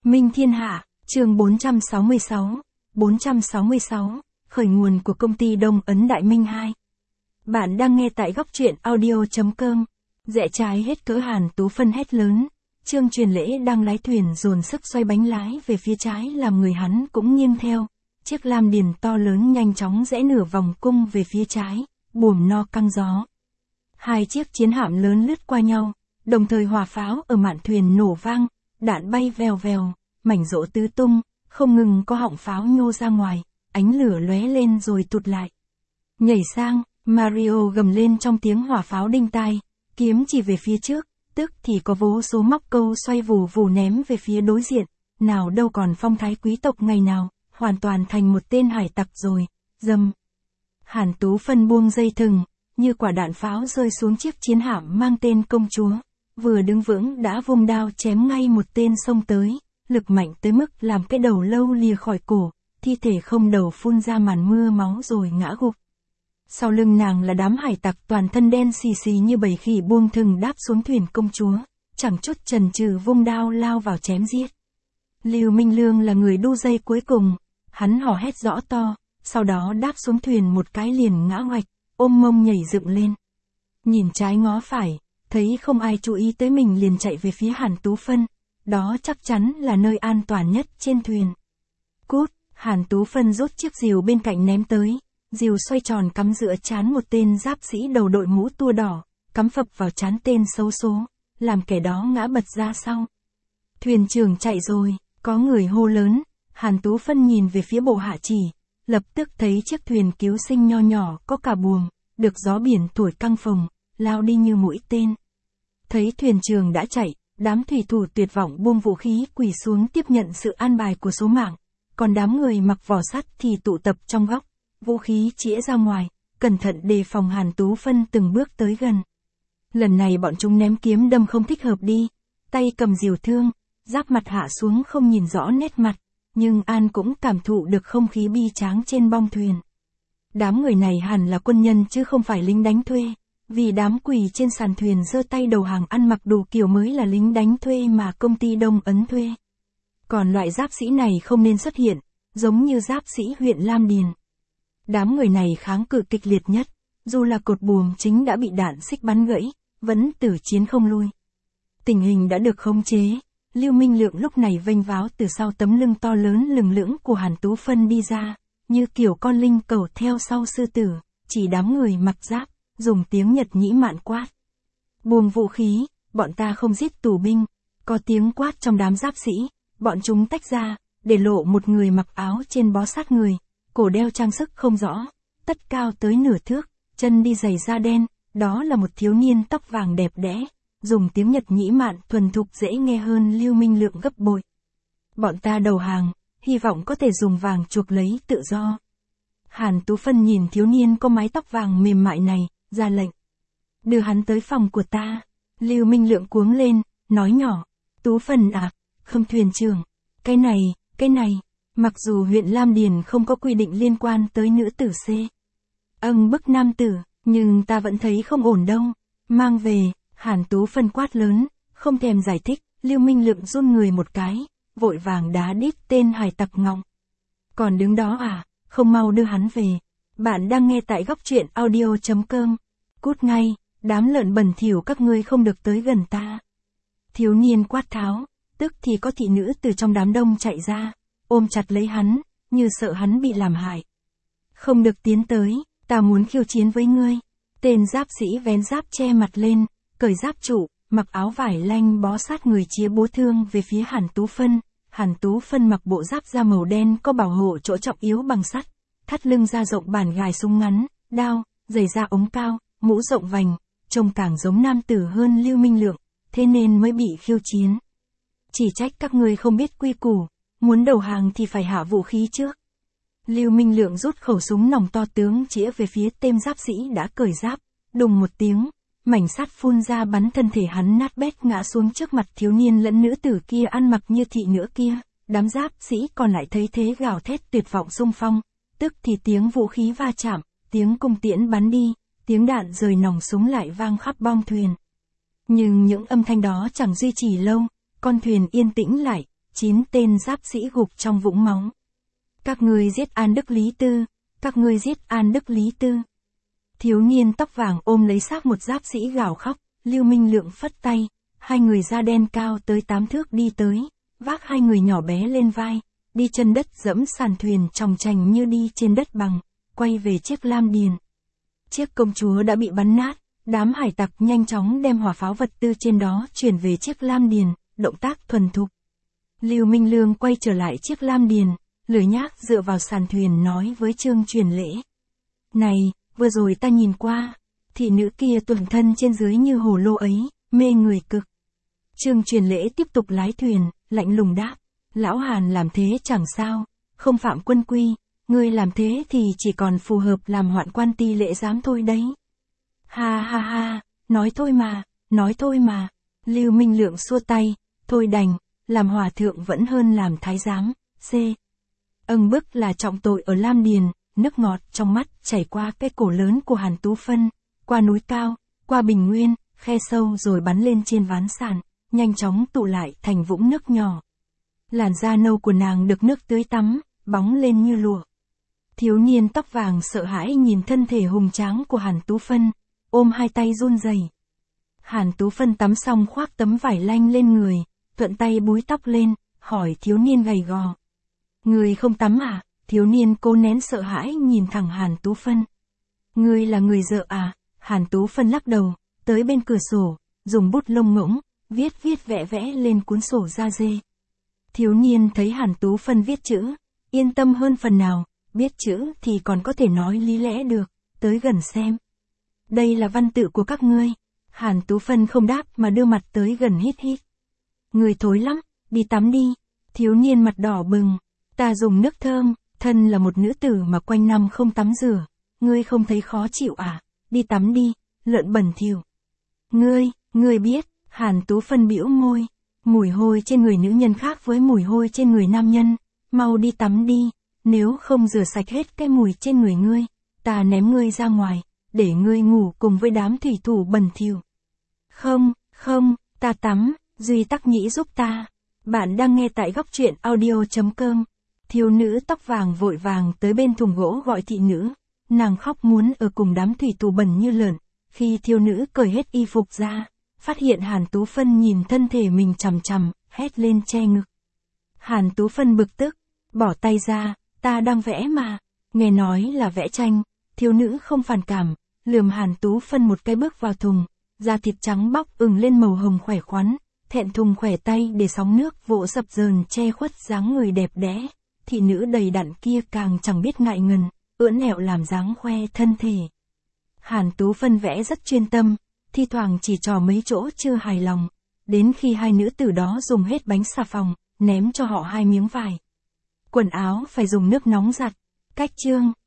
Minh Thiên Hạ, chương 466, khởi nguồn của công ty Đông Ấn Đại Minh 2. Bạn đang nghe tại góc truyện audio.com. Rẽ trái hết cỡ Hàn Tú Phân hét lớn. Trương Truyền Lễ đang lái thuyền dồn sức xoay bánh lái về phía trái làm người hắn cũng nghiêng theo. Chiếc lam điền to lớn nhanh chóng rẽ nửa vòng cung về phía trái, buồm no căng gió. Hai chiếc chiến hạm lớn lướt qua nhau, đồng thời hỏa pháo ở mạn thuyền nổ vang, đạn bay vèo vèo, mảnh rỗ tứ tung, không ngừng có họng pháo nhô ra ngoài, ánh lửa lóe lên rồi tụt lại. Nhảy sang, Mario gầm lên trong tiếng hỏa pháo đinh tai, kiếm chỉ về phía trước, tức thì có vô số móc câu xoay vù vù ném về phía đối diện, nào đâu còn phong thái quý tộc ngày nào, hoàn toàn thành một tên hải tặc rồi, dầm. Hàn Tú Phân buông dây thừng, như quả đạn pháo rơi xuống chiếc chiến hạm mang tên công chúa, vừa đứng vững đã vung đao chém ngay một tên xông tới, lực mạnh tới mức làm cái đầu lâu lìa khỏi cổ, thi thể không đầu phun ra màn mưa máu rồi ngã gục. Sau lưng nàng là đám hải tặc toàn thân đen xì xì như bầy khỉ buông thừng đáp xuống thuyền công chúa, chẳng chút chần chừ vung đao lao vào chém giết. Lưu Minh Lương là người đu dây cuối cùng, hắn hò hét rõ to, sau đó đáp xuống thuyền một cái liền ngã ngoạch, ôm mông nhảy dựng lên. Nhìn trái ngó phải, thấy không ai chú ý tới mình liền chạy về phía Hàn Tú Phân, đó chắc chắn là nơi an toàn nhất trên thuyền. Cút, Hàn Tú Phân rút chiếc rìu bên cạnh ném tới, rìu xoay tròn cắm giữa trán một tên giáp sĩ đầu đội mũ tua đỏ, cắm phập vào trán tên xấu số, làm kẻ đó ngã bật ra sau. Thuyền trưởng chạy rồi, có người hô lớn, Hàn Tú Phân nhìn về phía bộ hạ chỉ, lập tức thấy chiếc thuyền cứu sinh nho nhỏ có cả buồm, được gió biển thổi căng phồng, lao đi như mũi tên. Thấy thuyền trưởng đã chạy, đám thủy thủ tuyệt vọng buông vũ khí quỳ xuống tiếp nhận sự an bài của số mạng, còn đám người mặc vỏ sắt thì tụ tập trong góc, vũ khí chĩa ra ngoài, cẩn thận đề phòng Hàn Tú Phân từng bước tới gần. Lần này bọn chúng ném kiếm đâm không thích hợp đi, tay cầm rìu thương, giáp mặt hạ xuống không nhìn rõ nét mặt, nhưng An cũng cảm thụ được không khí bi tráng trên bong thuyền. Đám người này hẳn là quân nhân chứ không phải lính đánh thuê, vì đám quỳ trên sàn thuyền giơ tay đầu hàng ăn mặc đủ kiểu mới là lính đánh thuê mà công ty Đông Ấn thuê. Còn loại giáp sĩ này không nên xuất hiện, giống như giáp sĩ huyện Lam Điền. Đám người này kháng cự kịch liệt nhất, dù là cột buồm chính đã bị đạn xích bắn gãy, vẫn tử chiến không lui. Tình hình đã được khống chế, Lưu Minh Lượng lúc này vênh váo từ sau tấm lưng to lớn lừng lững của Hàn Tú Phân đi ra, như kiểu con linh cầu theo sau sư tử, chỉ đám người mặc giáp, dùng tiếng Nhật nhĩ mạn quát. Buông vũ khí, bọn ta không giết tù binh, có tiếng quát trong đám giáp sĩ, bọn chúng tách ra, để lộ một người mặc áo trên bó sát người, cổ đeo trang sức không rõ, tất cao tới nửa thước, chân đi giày da đen, đó là một thiếu niên tóc vàng đẹp đẽ, dùng tiếng Nhật nhĩ mạn thuần thục dễ nghe hơn Lưu Minh Lượng gấp bội. Bọn ta đầu hàng, hy vọng có thể dùng vàng chuộc lấy tự do. Hàn Tú Phân nhìn thiếu niên có mái tóc vàng mềm mại này, ra lệnh. Đưa hắn tới phòng của ta. Lưu Minh Lượng cuống lên, nói nhỏ. Tú Phân à, không thuyền trưởng. Cái này, mặc dù huyện Lam Điền không có quy định liên quan tới nữ tử C. Bức nam tử, nhưng ta vẫn thấy không ổn đâu. Mang về, Hàn Tú Phân quát lớn, không thèm giải thích, Lưu Minh Lượng run người một cái, vội vàng đá đít tên hải tặc ngọng. Còn đứng đó à, không mau đưa hắn về. Bạn đang nghe tại góc truyện audio.com. Cút ngay, đám lợn bẩn thỉu các ngươi không được tới gần ta. Thiếu niên quát tháo, tức thì có thị nữ từ trong đám đông chạy ra, ôm chặt lấy hắn, như sợ hắn bị làm hại. Không được tiến tới, ta muốn khiêu chiến với ngươi. Tên giáp sĩ vén giáp che mặt lên, cởi giáp trụ, mặc áo vải lanh bó sát người chĩa búa thương về phía Hàn Tú Phân. Hàn Tú Phân mặc bộ giáp da màu đen có bảo hộ chỗ trọng yếu bằng sắt, thắt lưng da rộng bản gài súng ngắn, đao, giày da ống cao, mũ rộng vành, trông càng giống nam tử hơn Lưu Minh Lượng, thế nên mới bị khiêu chiến. Chỉ trách các ngươi không biết quy củ, muốn đầu hàng thì phải hạ vũ khí trước. Lưu Minh Lượng rút khẩu súng nòng to tướng chĩa về phía tên giáp sĩ đã cởi giáp, đùng một tiếng, mảnh sắt phun ra bắn thân thể hắn nát bét ngã xuống trước mặt thiếu niên lẫn nữ tử kia ăn mặc như thị nữ kia. Đám giáp sĩ còn lại thấy thế gào thét tuyệt vọng xung phong, tức thì tiếng vũ khí va chạm, tiếng cung tiễn bắn đi, tiếng đạn rời nòng súng lại vang khắp bong thuyền. Nhưng những âm thanh đó chẳng duy trì lâu, con thuyền yên tĩnh lại, 9 tên giáp sĩ gục trong vũng máu. Các ngươi giết An Đức Lý Tư, các ngươi giết An Đức Lý Tư. Thiếu niên tóc vàng ôm lấy xác một giáp sĩ gào khóc, Lưu Minh Lượng phất tay, hai người da đen cao tới 8 thước đi tới, vác hai người nhỏ bé lên vai, đi chân đất dẫm sàn thuyền tròng trành như đi trên đất bằng, quay về chiếc lam điền. Chiếc công chúa đã bị bắn nát, đám hải tặc nhanh chóng đem hỏa pháo vật tư trên đó chuyển về chiếc lam điền, động tác thuần thục. Lưu Minh Lương quay trở lại chiếc lam điền, lười nhác dựa vào sàn thuyền nói với Trương Truyền Lễ. Này, vừa rồi ta nhìn qua, thị nữ kia tuần thân trên dưới như hồ lô ấy, mê người cực. Trương Truyền Lễ tiếp tục lái thuyền, lạnh lùng đáp, lão Hàn làm thế chẳng sao, không phạm quân quy, ngươi làm thế thì chỉ còn phù hợp làm hoạn quan ti lễ giám thôi đấy. Ha ha ha, nói thôi mà, Lưu Minh Lượng xua tay, thôi đành, làm hòa thượng vẫn hơn làm thái giám, c. Âng bức là trọng tội ở Lam Điền, nước ngọt trong mắt chảy qua cái cổ lớn của Hàn Tú Phân, qua núi cao, qua bình nguyên, khe sâu rồi bắn lên trên ván sàn, nhanh chóng tụ lại thành vũng nước nhỏ. Làn da nâu của nàng được nước tưới tắm, bóng lên như lụa. Thiếu niên tóc vàng sợ hãi nhìn thân thể hùng tráng của Hàn Tú Phân, ôm hai tay run rẩy. Hàn Tú Phân tắm xong khoác tấm vải lanh lên người, thuận tay búi tóc lên, hỏi thiếu niên gầy gò. Người không tắm à? Thiếu niên cố nén sợ hãi nhìn thẳng Hàn Tú Phân. Ngươi là người dợ à? Hàn Tú Phân lắc đầu, tới bên cửa sổ, dùng bút lông ngỗng, viết vẽ vẽ lên cuốn sổ da dê. Thiếu niên thấy Hàn Tú Phân viết chữ, yên tâm hơn phần nào, biết chữ thì còn có thể nói lý lẽ được, tới gần xem. Đây là văn tự của các ngươi. Hàn Tú Phân không đáp mà đưa mặt tới gần hít hít. Người thối lắm, đi tắm đi. Thiếu niên mặt đỏ bừng. Ta dùng nước thơm, thân là một nữ tử mà quanh năm không tắm rửa. Ngươi không thấy khó chịu à? Đi tắm đi, lợn bẩn thỉu. Ngươi biết, Hàn Tú Phân bĩu môi. Mùi hôi trên người nữ nhân khác với mùi hôi trên người nam nhân. Mau đi tắm đi, nếu không rửa sạch hết cái mùi trên người ngươi, ta ném ngươi ra ngoài, để ngươi ngủ cùng với đám thủy thủ bẩn thỉu. Không, ta tắm, Duy Tắc Nhĩ giúp ta. Bạn đang nghe tại góc truyện audio.com. Thiếu nữ tóc vàng vội vàng tới bên thùng gỗ gọi thị nữ. Nàng khóc muốn ở cùng đám thủy thủ bẩn như lợn. Khi thiếu nữ cởi hết y phục ra, phát hiện Hàn Tú Phân nhìn thân thể mình chằm chằm, hét lên che ngực. Hàn Tú Phân bực tức, bỏ tay ra, ta đang vẽ mà. Nghe nói là vẽ tranh, thiếu nữ không phản cảm, lườm Hàn Tú Phân một cái bước vào thùng, da thịt trắng bóc ửng lên màu hồng khỏe khoắn, thẹn thùng khỏe tay để sóng nước vỗ dập dờn che khuất dáng người đẹp đẽ. Thị nữ đầy đặn kia càng chẳng biết ngại ngần, ưỡn ẹo làm dáng khoe thân thể. Hàn Tú Phân vẽ rất chuyên tâm, thi thoảng chỉ trò mấy chỗ chưa hài lòng, đến khi hai nữ tử đó dùng hết bánh xà phòng, ném cho họ 2 miếng vải. Quần áo phải dùng nước nóng giặt. Cách chương